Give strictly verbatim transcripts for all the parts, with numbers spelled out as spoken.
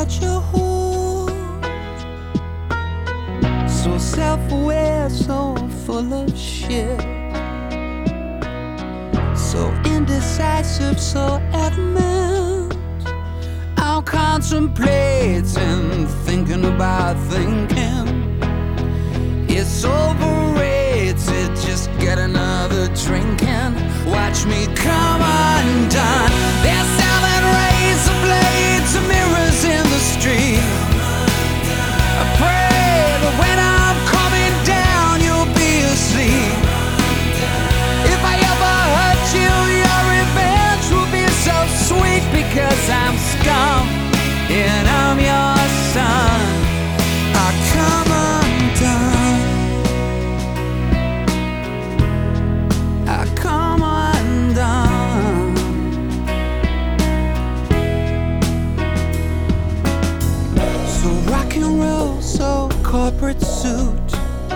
such a whore, so self-aware, so full of shit, so indecisive, so adamant. I'm contemplating, thinking about thinking. It's overrated, just get another drink and watch me come undone. They're selling razor blades and mirrors in the street. I pray that when I'm coming down, you'll be asleep. If I ever hurt you, your revenge will be so sweet, because I'm scum and I'm your son. I come undone. I come undone. So rock and roll, so corporate suit,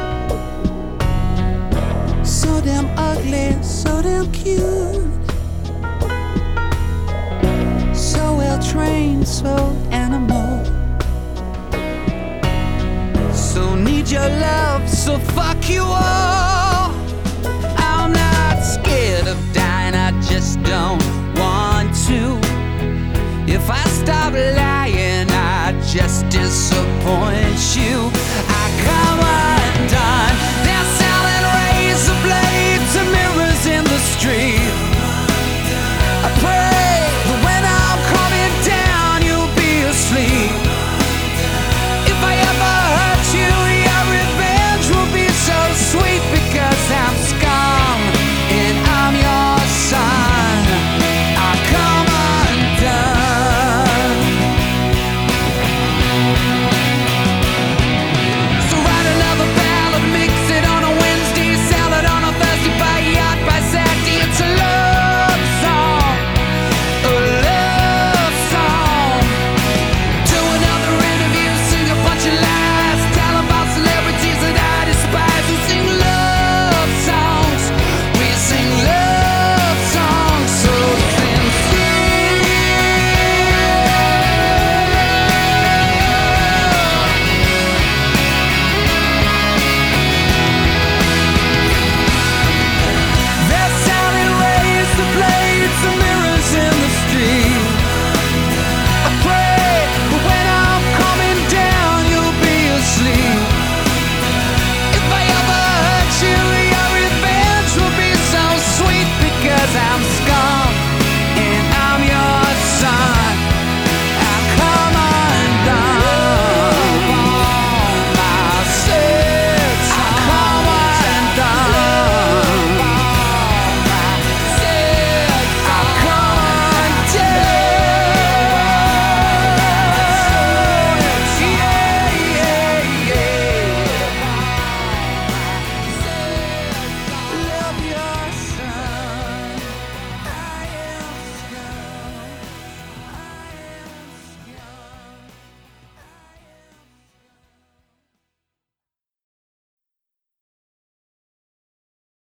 so damn ugly, so damn cute, so well trained, so animal, so need your love, so fuck you all. I'm not scared of dying, I just don't want to. If I stop lying, I just disappoint you. I come undone. They're selling razor blades and mirrors in the street.